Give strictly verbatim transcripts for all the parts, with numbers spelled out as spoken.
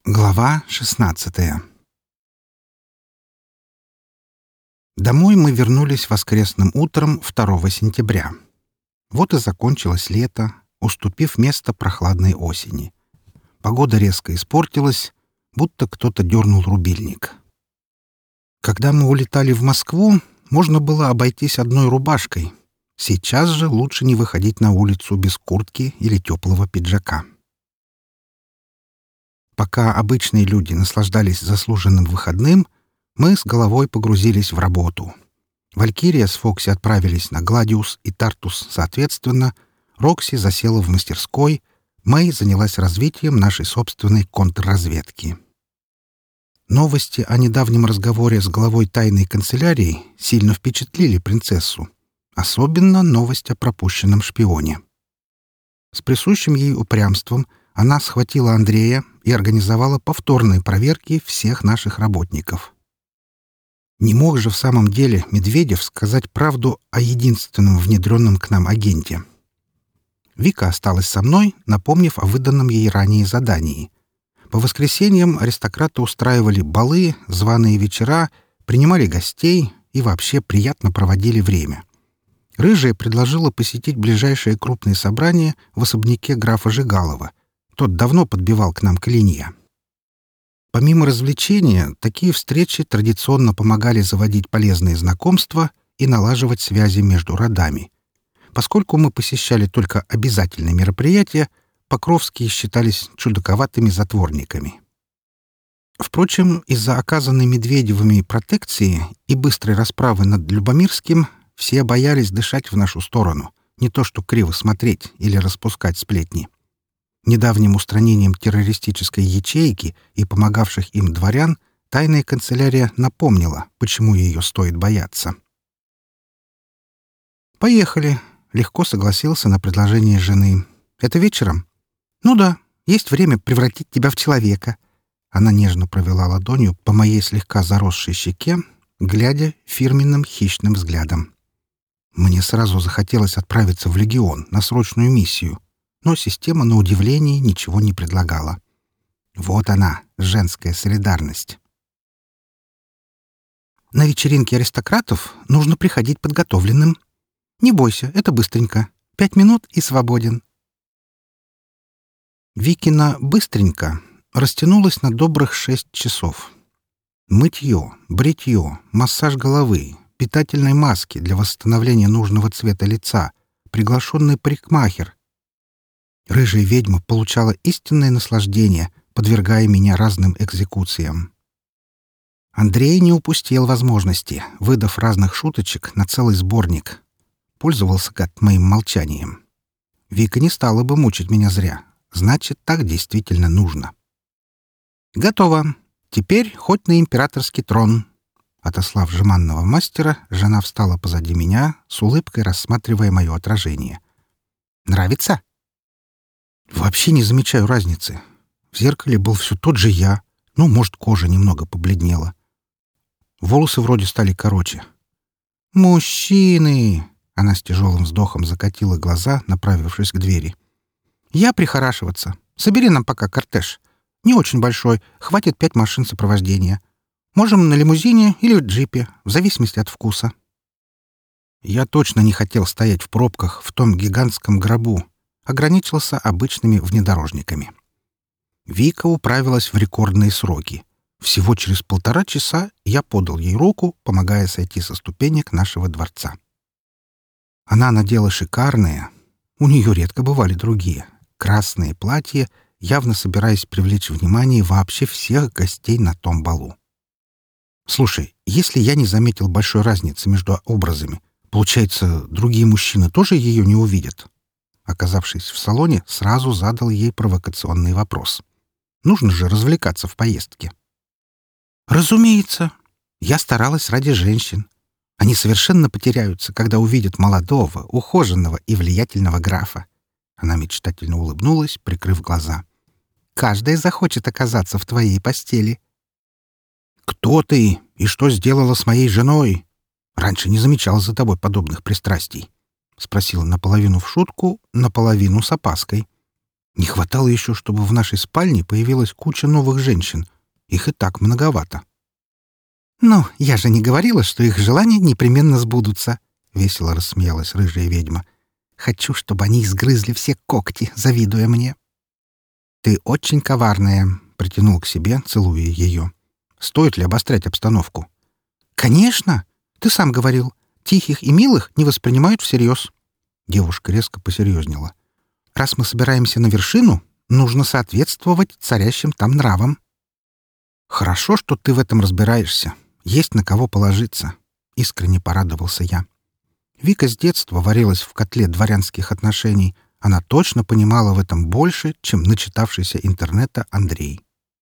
Глава шестнадцатая. Домой мы вернулись воскресным утром второго сентября. Вот и закончилось лето, уступив место прохладной осени. Погода резко испортилась, будто кто-то дернул рубильник. Когда мы улетали в Москву, можно было обойтись одной рубашкой. Сейчас же лучше не выходить на улицу без куртки или теплого пиджака. Пока обычные люди наслаждались заслуженным выходным, мы с головой погрузились в работу. Валькирия с Фокси отправились на Гладиус и Тартус соответственно, Рокси засела в мастерской, Мэй занялась развитием нашей собственной контрразведки. Новости о недавнем разговоре с главой тайной канцелярии сильно впечатлили принцессу, особенно новость о пропущенном шпионе. С присущим ей упрямством она схватила Андрея и организовала повторные проверки всех наших работников. Не мог же в самом деле Медведев сказать правду о единственном внедренном к нам агенте. Вика осталась со мной, напомнив о выданном ей ранее задании. По воскресеньям аристократы устраивали балы, званые вечера, принимали гостей и вообще приятно проводили время. Рыжая предложила посетить ближайшее крупное собрание в особняке графа Жигалова. Тот давно подбивал к нам клинья. Помимо развлечения, такие встречи традиционно помогали заводить полезные знакомства и налаживать связи между родами. Поскольку мы посещали только обязательные мероприятия, Покровские считались чудаковатыми затворниками. Впрочем, из-за оказанной Медведевыми протекции и быстрой расправы над Любомирским все боялись дышать в нашу сторону, не то что криво смотреть или распускать сплетни. Недавним устранением террористической ячейки и помогавших им дворян тайная канцелярия напомнила, почему ее стоит бояться. «Поехали», — легко согласился на предложение жены. «Это вечером?» «Ну да, есть время превратить тебя в человека». Она нежно провела ладонью по моей слегка заросшей щеке, глядя фирменным хищным взглядом. Мне сразу захотелось отправиться в легион на срочную миссию, но система, на удивление, ничего не предлагала. Вот она, женская солидарность. На вечеринке аристократов нужно приходить подготовленным. Не бойся, это быстренько. Пять минут и свободен. Викина «быстренько» растянулась на добрых шесть часов. Мытье, бритье, массаж головы, питательной маски для восстановления нужного цвета лица, приглашенный парикмахер. Рыжая ведьма получала истинное наслаждение, подвергая меня разным экзекуциям. Андрей не упустил возможности, выдав разных шуточек на целый сборник. Пользовался гад моим молчанием. Вика не стала бы мучить меня зря. Значит, так действительно нужно. «Готово. Теперь хоть на императорский трон». Отослав жеманного мастера, жена встала позади меня, с улыбкой рассматривая мое отражение. «Нравится?» Вообще не замечаю разницы. В зеркале был все тот же я. Ну, может, кожа немного побледнела. Волосы вроде стали короче. «Мужчины!» — она с тяжелым вздохом закатила глаза, направившись к двери. «Я прихорашиваться. Собери нам пока кортеж. Не очень большой, хватит пять машин сопровождения. Можем на лимузине или в джипе, в зависимости от вкуса». Я точно не хотел стоять в пробках в том гигантском гробу. Ограничился обычными внедорожниками. Вика управилась в рекордные сроки. Всего через полтора часа я подал ей руку, помогая сойти со ступенек нашего дворца. Она надела шикарное, у нее редко бывали другие, красные платья, явно собираясь привлечь внимание вообще всех гостей на том балу. Слушай, если я не заметил большой разницы между образами, получается, другие мужчины тоже ее не увидят? Оказавшись в салоне, сразу задал ей провокационный вопрос. Нужно же развлекаться в поездке. Разумеется. Я старалась ради женщин. Они совершенно потеряются, когда увидят молодого, ухоженного и влиятельного графа. Она мечтательно улыбнулась, прикрыв глаза. Каждая захочет оказаться в твоей постели. Кто ты и что сделала с моей женой? Раньше не замечал за тобой подобных пристрастий. — спросила наполовину в шутку, наполовину с опаской. Не хватало еще, чтобы в нашей спальне появилась куча новых женщин. Их и так многовато. «Ну, я же не говорила, что их желания непременно сбудутся», — весело рассмеялась рыжая ведьма. «Хочу, чтобы они изгрызли все когти, завидуя мне». «Ты очень коварная», — притянул к себе, целуя ее. «Стоит ли обострять обстановку?» «Конечно! Ты сам говорил, тихих и милых не воспринимают всерьез». Девушка резко посерьезнела. «Раз мы собираемся на вершину, нужно соответствовать царящим там нравам». «Хорошо, что ты в этом разбираешься. Есть на кого положиться», — искренне порадовался я. Вика с детства варилась в котле дворянских отношений. Она точно понимала в этом больше, чем начитавшийся интернета Андрей.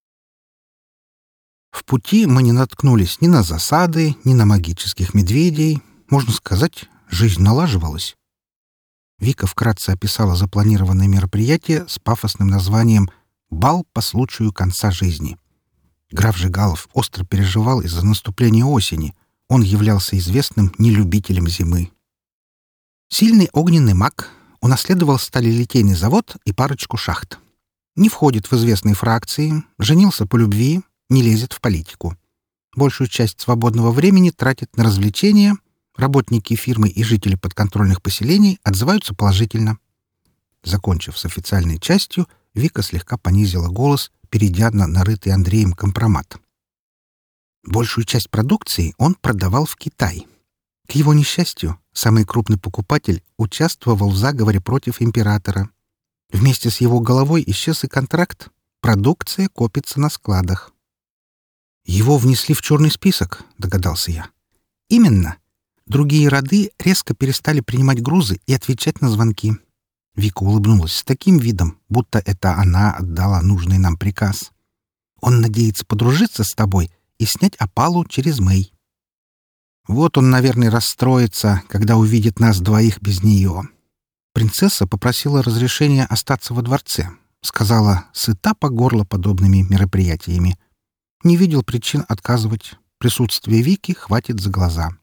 В пути мы не наткнулись ни на засады, ни на магических медведей. Можно сказать, жизнь налаживалась. Вика вкратце описала запланированное мероприятие с пафосным названием «Бал по случаю конца жизни». Граф Жигалов остро переживал из-за наступления осени. Он являлся известным нелюбителем зимы. Сильный огненный маг унаследовал сталелитейный завод и парочку шахт. Не входит в известные фракции, женился по любви, не лезет в политику. Большую часть свободного времени тратит на развлечения. Работники фирмы и жители подконтрольных поселений отзываются положительно. Закончив с официальной частью, Вика слегка понизила голос, перейдя на нарытый Андреем компромат. Большую часть продукции он продавал в Китай. К его несчастью, самый крупный покупатель участвовал в заговоре против императора. Вместе с его головой исчез и контракт. Продукция копится на складах. «Его внесли в черный список», — догадался я. «Именно. Другие роды резко перестали принимать грузы и отвечать на звонки». Вика улыбнулась с таким видом, будто это она отдала нужный нам приказ. «Он надеется подружиться с тобой и снять опалу через Мэй. Вот он, наверное, расстроится, когда увидит нас двоих без нее». Принцесса попросила разрешения остаться во дворце. Сказала, сыта по горло подобными мероприятиями. Не видел причин отказывать. Присутствие Вики хватит за глаза.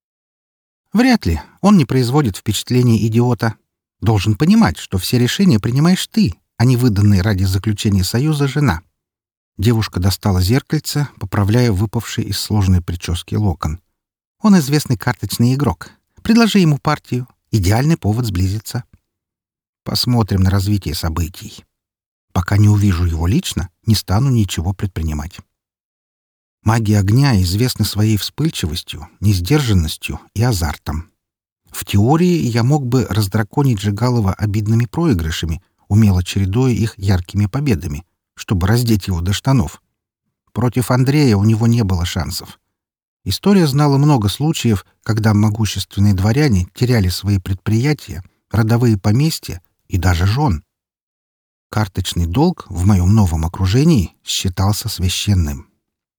Вряд ли. Он не производит впечатления идиота. Должен понимать, что все решения принимаешь ты, а не выданная ради заключения союза жена. Девушка достала зеркальце, поправляя выпавший из сложной прически локон. Он известный карточный игрок. Предложи ему партию. Идеальный повод сблизиться. Посмотрим на развитие событий. Пока не увижу его лично, не стану ничего предпринимать. Маги огня известны своей вспыльчивостью, несдержанностью и азартом. В теории я мог бы раздраконить Жигалова обидными проигрышами, умело чередуя их яркими победами, чтобы раздеть его до штанов. Против Андрея у него не было шансов. История знала много случаев, когда могущественные дворяне теряли свои предприятия, родовые поместья и даже жен. Карточный долг в моем новом окружении считался священным.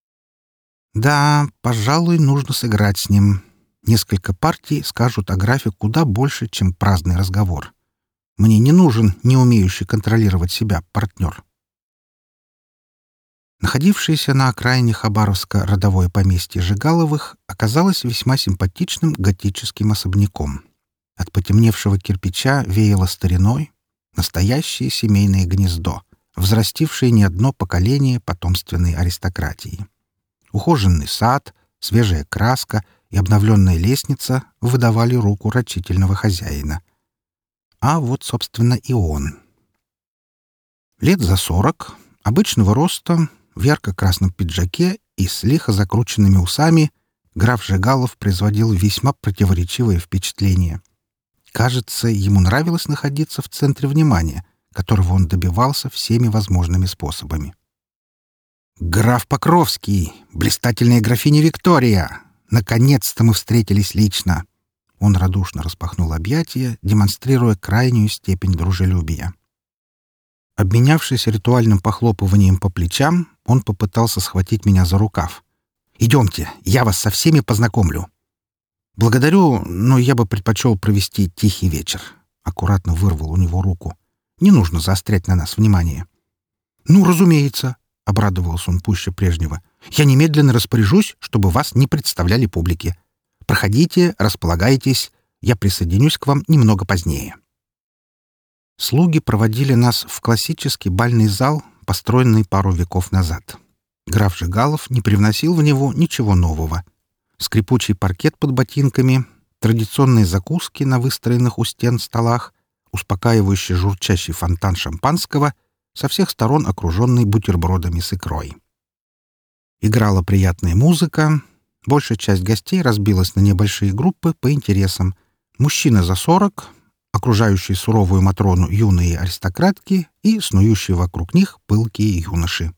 Да, пожалуй, нужно сыграть с ним. Несколько партий скажут о графе куда больше, чем праздный разговор. Мне не нужен не умеющий контролировать себя партнер. Находившееся на окраине Хабаровска родовое поместье Жигаловых оказалось весьма симпатичным готическим особняком. От потемневшего кирпича веяло стариной, настоящее семейное гнездо, взрастившее не одно поколение потомственной аристократии. Ухоженный сад, свежая краска и обновленная лестница выдавали руку рачительного хозяина. А вот, собственно, и он. Лет за сорок, обычного роста, в ярко-красном пиджаке и с лихо закрученными усами, граф Жигалов производил весьма противоречивое впечатление. Кажется, ему нравилось находиться в центре внимания, которого он добивался всеми возможными способами. «Граф Покровский! Блистательная графиня Виктория! Наконец-то мы встретились лично!» Он радушно распахнул объятия, демонстрируя крайнюю степень дружелюбия. Обменявшись ритуальным похлопыванием по плечам, он попытался схватить меня за рукав. «Идемте, я вас со всеми познакомлю». «Благодарю, но я бы предпочел провести тихий вечер». Аккуратно вырвал у него руку. «Не нужно заострять на нас внимание». «Ну, разумеется», — обрадовался он пуще прежнего. «Я немедленно распоряжусь, чтобы вас не представляли публике. Проходите, располагайтесь. Я присоединюсь к вам немного позднее». Слуги проводили нас в классический бальный зал, построенный пару веков назад. Граф Жигалов не привносил в него ничего нового. Скрипучий паркет под ботинками, традиционные закуски на выстроенных у стен столах, успокаивающий журчащий фонтан шампанского, со всех сторон окруженный бутербродами с икрой. Играла приятная музыка. Большая часть гостей разбилась на небольшие группы по интересам. Мужчины за сорок, окружающие суровую Матрону юные аристократки и снующие вокруг них пылкие юноши.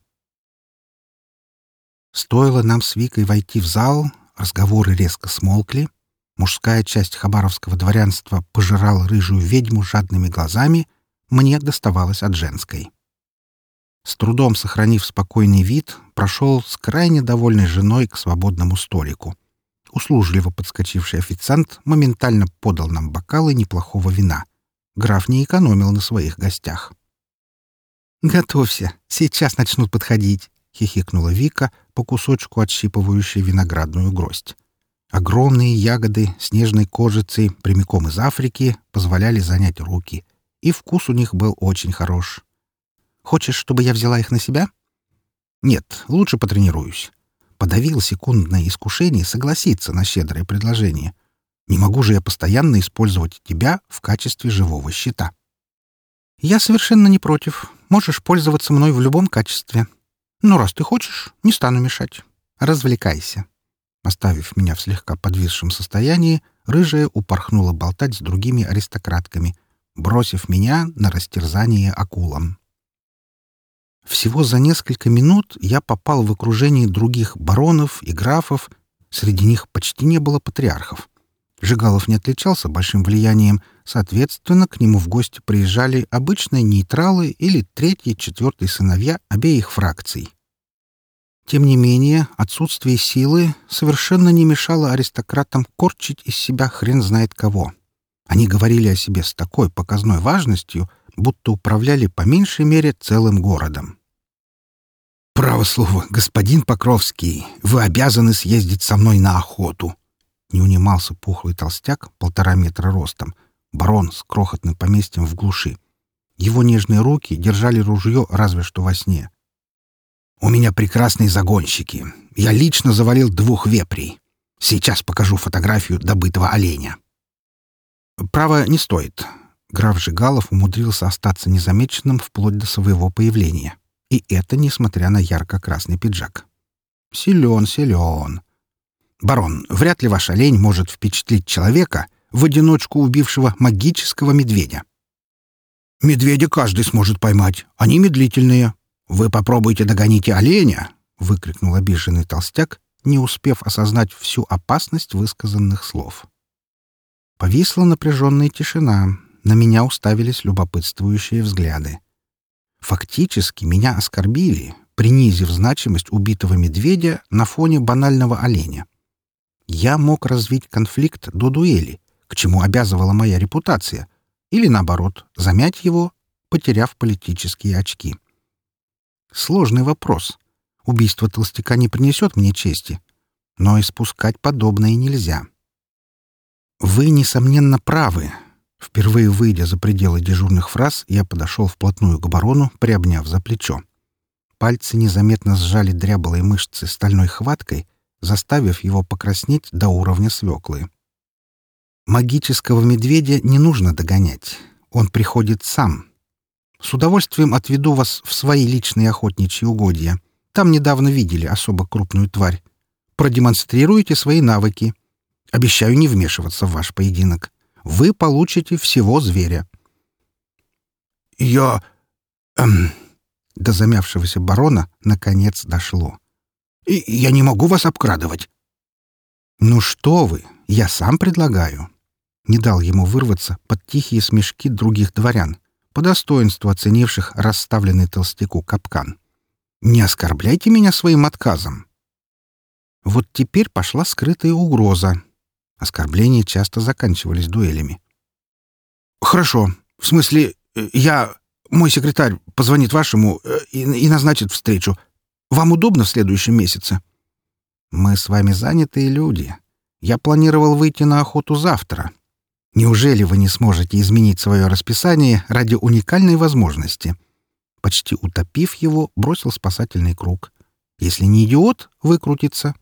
Стоило нам с Викой войти в зал, разговоры резко смолкли. Мужская часть хабаровского дворянства пожирала рыжую ведьму жадными глазами, мне доставалось от женской. С трудом сохранив спокойный вид, прошел с крайне довольной женой к свободному столику. Услужливо подскочивший официант моментально подал нам бокалы неплохого вина. Граф не экономил на своих гостях. «Готовься, сейчас начнут подходить», — хихикнула Вика, по кусочку отщипывающая виноградную гроздь. Огромные ягоды с нежной кожицей прямиком из Африки позволяли занять руки, и вкус у них был очень хорош. «Хочешь, чтобы я взяла их на себя?» «Нет, лучше потренируюсь». Подавил секундное искушение согласиться на щедрое предложение. Не могу же я постоянно использовать тебя в качестве живого щита. «Я совершенно не против. Можешь пользоваться мной в любом качестве. Но раз ты хочешь, не стану мешать. Развлекайся». Оставив меня в слегка подвисшем состоянии, рыжая упорхнула болтать с другими аристократками, бросив меня на растерзание акулам. Всего за несколько минут я попал в окружение других баронов и графов, среди них почти не было патриархов. Жигалов не отличался большим влиянием, соответственно, к нему в гости приезжали обычные нейтралы или третий, четвертый сыновья обеих фракций. Тем не менее, отсутствие силы совершенно не мешало аристократам корчить из себя хрен знает кого. Они говорили о себе с такой показной важностью, будто управляли по меньшей мере целым городом. «Право слово, господин Покровский, вы обязаны съездить со мной на охоту!» Не унимался пухлый толстяк, полтора метра ростом, барон с крохотным поместьем в глуши. Его нежные руки держали ружье разве что во сне. «У меня прекрасные загонщики. Я лично завалил двух вепрей. Сейчас покажу фотографию добытого оленя». «Право, не стоит». Граф Жигалов умудрился остаться незамеченным вплоть до своего появления. И это несмотря на ярко-красный пиджак. Силен, силен. «Барон, вряд ли ваш олень может впечатлить человека, в одиночку убившего магического медведя». «Медведя каждый сможет поймать. Они медлительные. Вы попробуйте догоните оленя!» — выкрикнул обиженный толстяк, не успев осознать всю опасность высказанных слов. Повисла напряженная тишина. На меня уставились любопытствующие взгляды. Фактически меня оскорбили, принизив значимость убитого медведя на фоне банального оленя. Я мог развить конфликт до дуэли, к чему обязывала моя репутация, или, наоборот, замять его, потеряв политические очки. Сложный вопрос. Убийство толстяка не принесет мне чести, но испускать подобное нельзя. Вы, несомненно, правы. Впервые выйдя за пределы дежурных фраз, я подошел вплотную к барону, приобняв за плечо. Пальцы незаметно сжали дряблые мышцы стальной хваткой, заставив его покраснеть до уровня свеклы. Магического медведя не нужно догонять. Он приходит сам. С удовольствием отведу вас в свои личные охотничьи угодья. Там недавно видели особо крупную тварь. Продемонстрируйте свои навыки. Обещаю не вмешиваться в ваш поединок. Вы получите всего зверя. Я... Эм... До замявшегося барона наконец дошло. И я не могу вас обкрадывать. Ну что вы, я сам предлагаю. Не дал ему вырваться под тихие смешки других дворян, по достоинству оценивших расставленный толстяку капкан. Не оскорбляйте меня своим отказом. Вот теперь пошла скрытая угроза. Оскорбления часто заканчивались дуэлями. «Хорошо. В смысле, я... Мой секретарь позвонит вашему и, и назначит встречу. Вам удобно в следующем месяце?» «Мы с вами занятые люди. Я планировал выйти на охоту завтра. Неужели вы не сможете изменить свое расписание ради уникальной возможности?» Почти утопив его, бросил спасательный круг. «Если не идиот, выкрутится».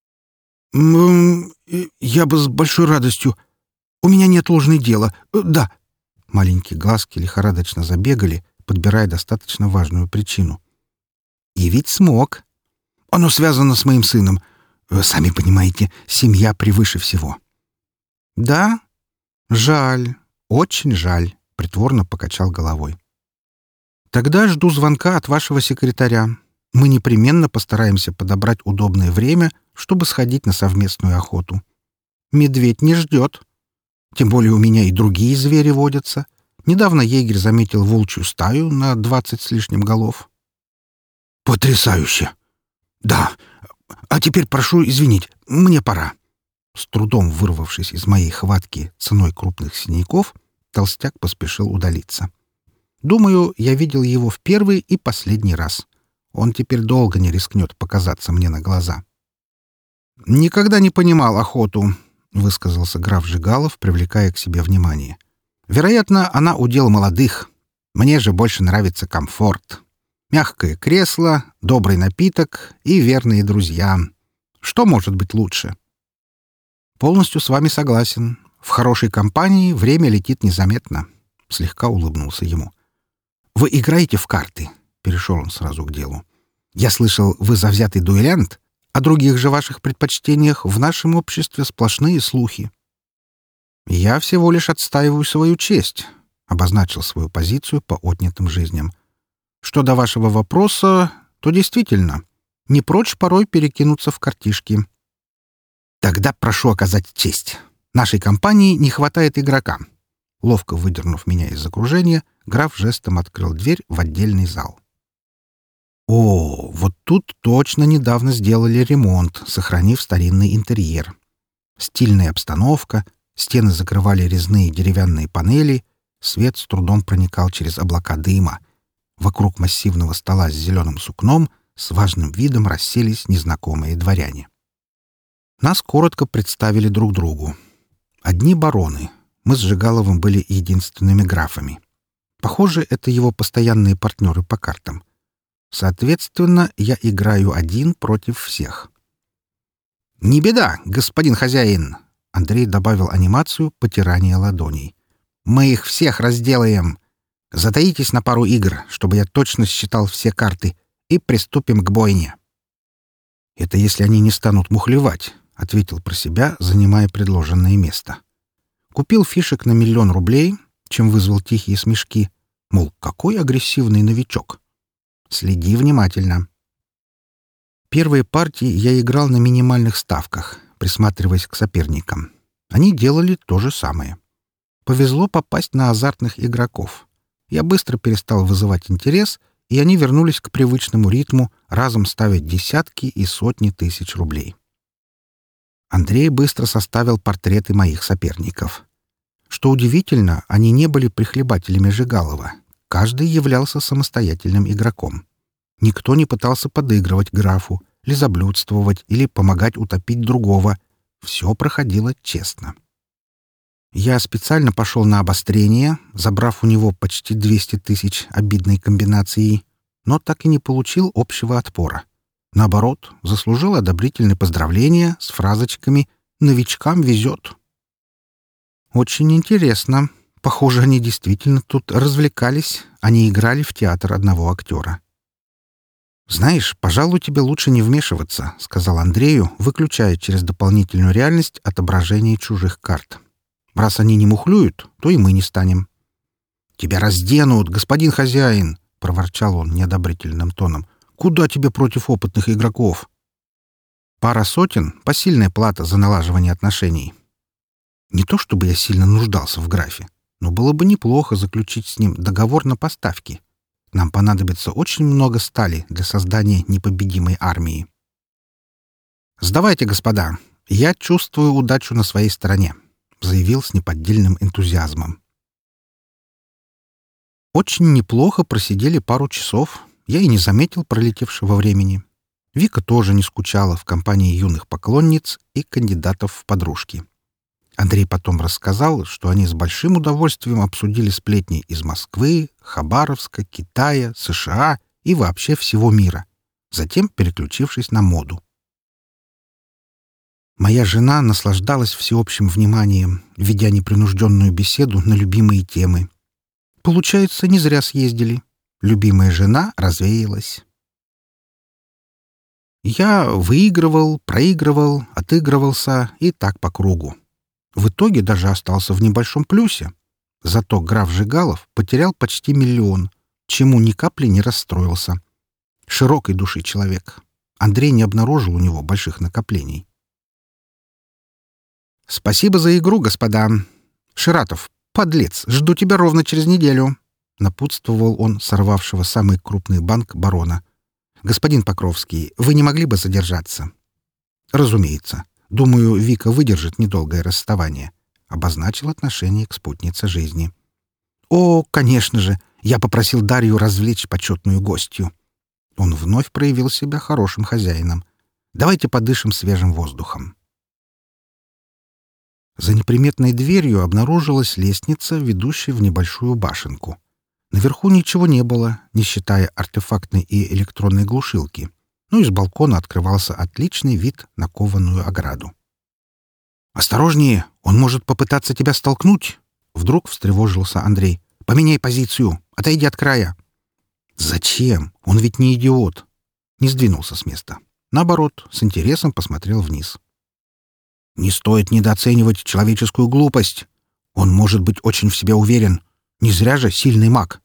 «М -м, «Я бы с большой радостью. У меня неотложное дело. Да». Маленькие глазки лихорадочно забегали, подбирая достаточно важную причину. «И ведь смог. Оно связано с моим сыном. Сами понимаете, семья превыше всего». «Да? Жаль. Очень жаль», — притворно покачал головой. «Тогда жду звонка от вашего секретаря. Мы непременно постараемся подобрать удобное время, чтобы сходить на совместную охоту. Медведь не ждет. Тем более у меня и другие звери водятся. Недавно егерь заметил волчью стаю на двадцать с лишним голов». «Потрясающе! Да. А теперь прошу извинить, мне пора». С трудом вырвавшись из моей хватки ценой крупных синяков, толстяк поспешил удалиться. Думаю, я видел его в первый и последний раз. Он теперь долго не рискнет показаться мне на глаза. «Никогда не понимал охоту», — высказался граф Жигалов, привлекая к себе внимание. «Вероятно, она удел молодых. Мне же больше нравится комфорт. Мягкое кресло, добрый напиток и верные друзья. Что может быть лучше?» «Полностью с вами согласен. В хорошей компании время летит незаметно», — слегка улыбнулся ему. «Вы играете в карты?» — перешел он сразу к делу. «Я слышал, вы завзятый дуэлянт. О других же ваших предпочтениях в нашем обществе сплошные слухи». «Я всего лишь отстаиваю свою честь», — обозначил свою позицию по отнятым жизням. «Что до вашего вопроса, то действительно, не прочь порой перекинуться в картишки». «Тогда прошу оказать честь. Нашей компании не хватает игрока». Ловко выдернув меня из окружения, граф жестом открыл дверь в отдельный зал. О, вот тут точно недавно сделали ремонт, сохранив старинный интерьер. Стильная обстановка, стены закрывали резные деревянные панели, свет с трудом проникал через облака дыма. Вокруг массивного стола с зеленым сукном с важным видом расселись незнакомые дворяне. Нас коротко представили друг другу. Одни бароны. Мы с Жигаловым были единственными графами. Похоже, это его постоянные партнеры по картам. Соответственно, я играю один против всех. «Не беда, господин хозяин!» Андрей добавил анимацию потирания ладоней. «Мы их всех разделаем. Затаитесь на пару игр, чтобы я точно считал все карты, и приступим к бойне». «Это если они не станут мухлевать», — ответил про себя, занимая предложенное место. Купил фишек на миллион рублей, чем вызвал тихие смешки. Мол, какой агрессивный новичок. Следи внимательно. Первые партии я играл на минимальных ставках, присматриваясь к соперникам. Они делали то же самое. Повезло попасть на азартных игроков. Я быстро перестал вызывать интерес, и они вернулись к привычному ритму, разом ставить десятки и сотни тысяч рублей. Андрей быстро составил портреты моих соперников. Что удивительно, они не были прихлебателями Жигалова. Каждый являлся самостоятельным игроком. Никто не пытался подыгрывать графу, лизоблюдствовать или помогать утопить другого. Все проходило честно. Я специально пошел на обострение, забрав у него почти двести тысяч обидной комбинацией, но так и не получил общего отпора. Наоборот, заслужил одобрительные поздравления с фразочками «Новичкам везет». Очень интересно. Похоже, они действительно тут развлекались, а не играли в театр одного актера. «Знаешь, пожалуй, тебе лучше не вмешиваться», — сказал Андрею, выключая через дополнительную реальность отображение чужих карт. «Раз они не мухлюют, то и мы не станем». «Тебя разденут, господин хозяин!» — проворчал он неодобрительным тоном. «Куда тебе против опытных игроков?» «Пара сотен — посильная плата за налаживание отношений». Не то чтобы я сильно нуждался в графе, но было бы неплохо заключить с ним договор на поставки. Нам понадобится очень много стали для создания непобедимой армии. «Сдавайте, господа, я чувствую удачу на своей стороне», — заявил с неподдельным энтузиазмом. Очень неплохо просидели пару часов. Я и не заметил пролетевшего времени. Вика тоже не скучала в компании юных поклонниц и кандидатов в подружки. Андрей потом рассказал, что они с большим удовольствием обсудили сплетни из Москвы, Хабаровска, Китая, США и вообще всего мира, затем переключившись на моду. Моя жена наслаждалась всеобщим вниманием, ведя непринужденную беседу на любимые темы. Получается, не зря съездили. Любимая жена развеялась. Я выигрывал, проигрывал, отыгрывался и так по кругу. В итоге даже остался в небольшом плюсе. Зато граф Жигалов потерял почти миллион, чему ни капли не расстроился. Широкой души человек. Андрей не обнаружил у него больших накоплений. «Спасибо за игру, господа. Ширатов, подлец, жду тебя ровно через неделю», — напутствовал он сорвавшего самый крупный банк барона. «Господин Покровский, вы не могли бы задержаться?» «Разумеется. Думаю, Вика выдержит недолгое расставание», — обозначил отношение к спутнице жизни. «О, конечно же, я попросил Дарью развлечь почетную гостью». Он вновь проявил себя хорошим хозяином. «Давайте подышим свежим воздухом». За неприметной дверью обнаружилась лестница, ведущая в небольшую башенку. Наверху ничего не было, не считая артефактной и электронной глушилки. Ну и с балкона открывался отличный вид на кованую ограду. «Осторожнее! Он может попытаться тебя столкнуть!» Вдруг встревожился Андрей. «Поменяй позицию! Отойди от края!» «Зачем? Он ведь не идиот!» Не сдвинулся с места. Наоборот, с интересом посмотрел вниз. «Не стоит недооценивать человеческую глупость. Он может быть очень в себе уверен. Не зря же сильный маг».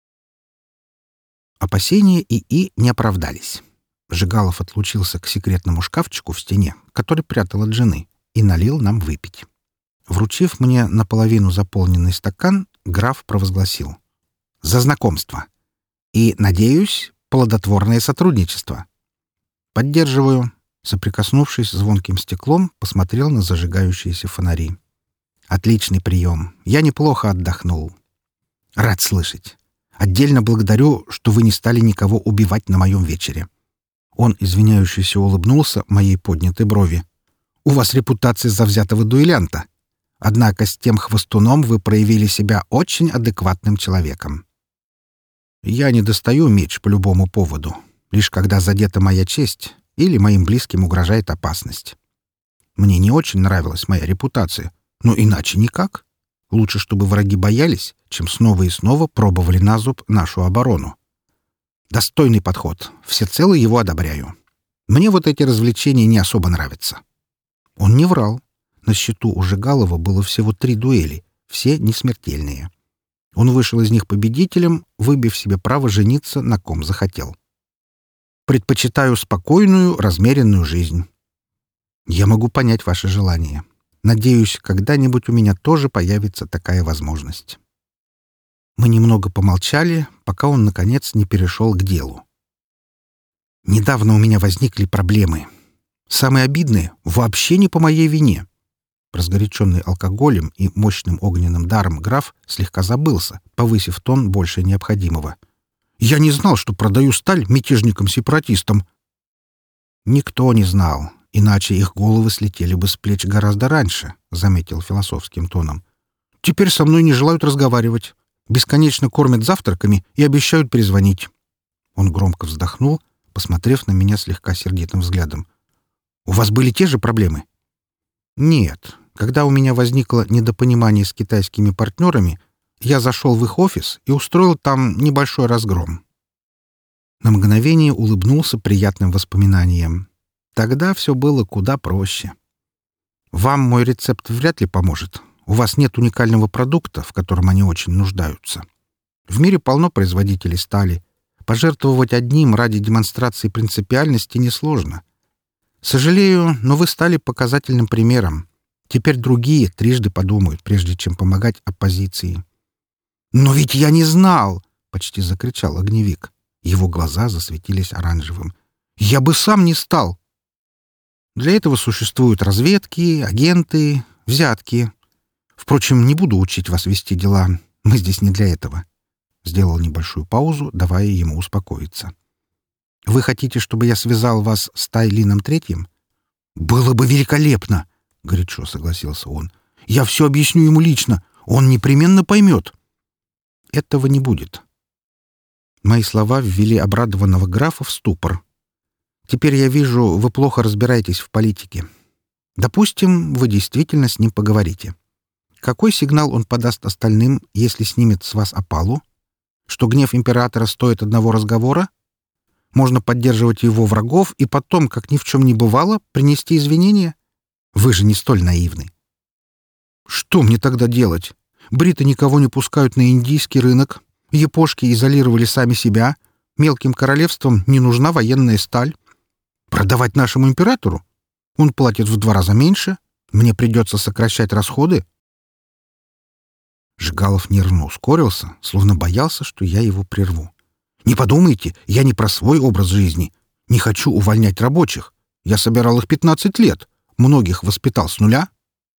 Опасения ИИ не оправдались. Жигалов отлучился к секретному шкафчику в стене, который прятал от жены, и налил нам выпить. Вручив мне наполовину заполненный стакан, граф провозгласил: «За знакомство. И, надеюсь, плодотворное сотрудничество». «Поддерживаю». Соприкоснувшись звонким стеклом, посмотрел на зажигающиеся фонари. «Отличный прием. Я неплохо отдохнул». «Рад слышать. Отдельно благодарю, что вы не стали никого убивать на моем вечере». Он извиняющийся улыбнулся моей поднятой брови. «У вас репутация завзятого дуэлянта. Однако с тем хвостуном вы проявили себя очень адекватным человеком». «Я не достаю меч по любому поводу, лишь когда задета моя честь или моим близким угрожает опасность. Мне не очень нравилась моя репутация, но иначе никак. Лучше, чтобы враги боялись, чем снова и снова пробовали на зуб нашу оборону. Достойный подход, всецело его одобряю. Мне вот эти развлечения не особо нравятся». Он не врал. На счету у Жигалова было всего три дуэли, все несмертельные. Он вышел из них победителем, выбив себе право жениться на ком захотел. «Предпочитаю спокойную, размеренную жизнь». «Я могу понять ваше желание. Надеюсь, когда-нибудь у меня тоже появится такая возможность». Мы немного помолчали, пока он, наконец, не перешел к делу. «Недавно у меня возникли проблемы. Самое обидное — вообще не по моей вине». Разгоряченный алкоголем и мощным огненным даром граф слегка забылся, повысив тон больше необходимого. «Я не знал, что продаю сталь мятежникам-сепаратистам». «Никто не знал, иначе их головы слетели бы с плеч гораздо раньше», — заметил философским тоном. «Теперь со мной не желают разговаривать. Бесконечно кормят завтраками и обещают перезвонить». Он громко вздохнул, посмотрев на меня слегка сердитым взглядом. «У вас были те же проблемы?» «Нет. Когда у меня возникло недопонимание с китайскими партнерами, я зашел в их офис и устроил там небольшой разгром». На мгновение улыбнулся приятным воспоминанием. Тогда все было куда проще. «Вам мой рецепт вряд ли поможет. У вас нет уникального продукта, в котором они очень нуждаются. В мире полно производителей стали. Пожертвовать одним ради демонстрации принципиальности несложно. Сожалею, но вы стали показательным примером. Теперь другие трижды подумают, прежде чем помогать оппозиции». «Но ведь я не знал!» — почти закричал огневик. Его глаза засветились оранжевым. «Я бы сам не стал!» «Для этого существуют разведки, агенты, взятки. Впрочем, не буду учить вас вести дела. Мы здесь не для этого». Сделал небольшую паузу, давая ему успокоиться. «Вы хотите, чтобы я связал вас с Тайлином Третьим?» «Было бы великолепно!» — горячо согласился он. Я все объясню ему лично. Он непременно поймет». «Этого не будет». Мои слова ввели обрадованного графа в ступор. «Теперь я вижу, вы плохо разбираетесь в политике. Допустим, вы действительно с ним поговорите. Какой сигнал он подаст остальным, если снимет с вас опалу? Что гнев императора стоит одного разговора? Можно поддерживать его врагов и потом, как ни в чем не бывало, принести извинения? Вы же не столь наивны». «Что мне тогда делать? Бриты никого не пускают на индийский рынок. Япошки изолировали сами себя. Мелким королевствам не нужна военная сталь. Продавать нашему императору? Он платит в два раза меньше. Мне придется сокращать расходы». Жигалов нервно ускорился, словно боялся, что я его прерву. «Не подумайте, я не про свой образ жизни. Не хочу увольнять рабочих. Я собирал их пятнадцать лет. Многих воспитал с нуля».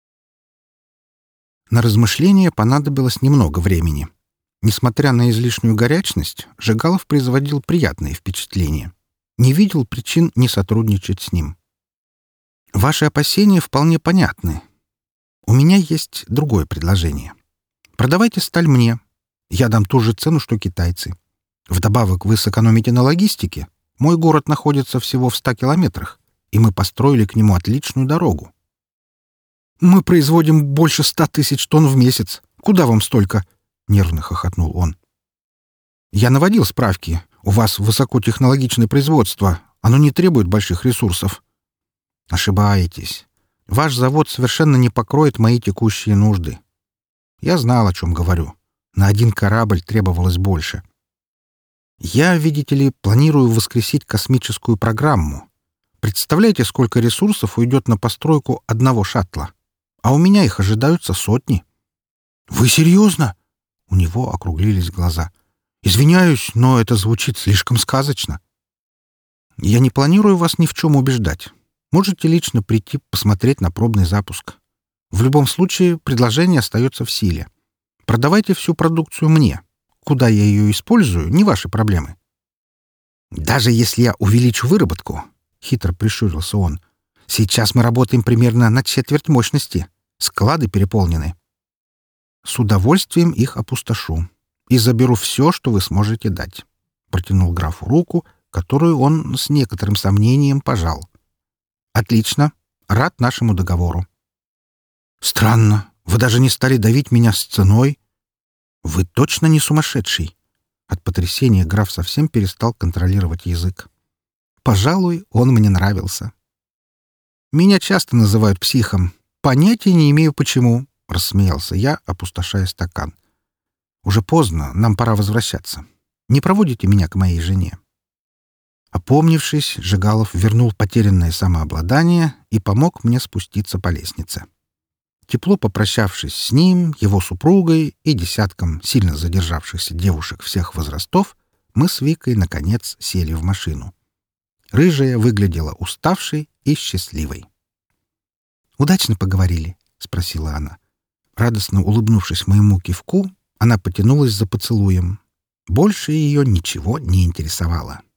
На размышления понадобилось немного времени. Несмотря на излишнюю горячность, Жигалов производил приятное впечатление. Не видел причин не сотрудничать с ним. «Ваши опасения вполне понятны. У меня есть другое предложение. Продавайте сталь мне. Я дам ту же цену, что китайцы. Вдобавок вы сэкономите на логистике. Мой город находится всего в ста километрах, и мы построили к нему отличную дорогу». «Мы производим больше ста тысяч тонн в месяц. Куда вам столько?» — нервно хохотнул он. «Я наводил справки. У вас высокотехнологичное производство. Оно не требует больших ресурсов». «Ошибаетесь. Ваш завод совершенно не покроет мои текущие нужды. Я знал, о чем говорю. На один корабль требовалось больше. Я, видите ли, планирую воскресить космическую программу. Представляете, сколько ресурсов уйдет на постройку одного шаттла? А у меня их ожидаются сотни». «Вы серьезно?» У него округлились глаза. «Извиняюсь, но это звучит слишком сказочно». «Я не планирую вас ни в чем убеждать. Можете лично прийти посмотреть на пробный запуск. В любом случае, предложение остается в силе. Продавайте всю продукцию мне. Куда я ее использую, не ваши проблемы». «Даже если я увеличу выработку», — хитро прищурился он, — «сейчас мы работаем примерно на четверть мощности. Склады переполнены. С удовольствием их опустошу и заберу все, что вы сможете дать». Протянул графу руку, которую он с некоторым сомнением пожал. «Отлично. Рад нашему договору». «Странно. Вы даже не стали давить меня с ценой. Вы точно не сумасшедший?» От потрясения граф совсем перестал контролировать язык. Пожалуй, он мне нравился. «Меня часто называют психом. Понятия не имею, почему», — рассмеялся я, опустошая стакан. «Уже поздно, нам пора возвращаться. Не проводите меня к моей жене». Опомнившись, Жигалов вернул потерянное самообладание и помог мне спуститься по лестнице. Тепло попрощавшись с ним, его супругой и десятком сильно задержавшихся девушек всех возрастов, мы с Викой, наконец, сели в машину. Рыжая выглядела уставшей и счастливой. «Удачно поговорили?» — спросила она. Радостно улыбнувшись моему кивку, она потянулась за поцелуем. Больше ее ничего не интересовало.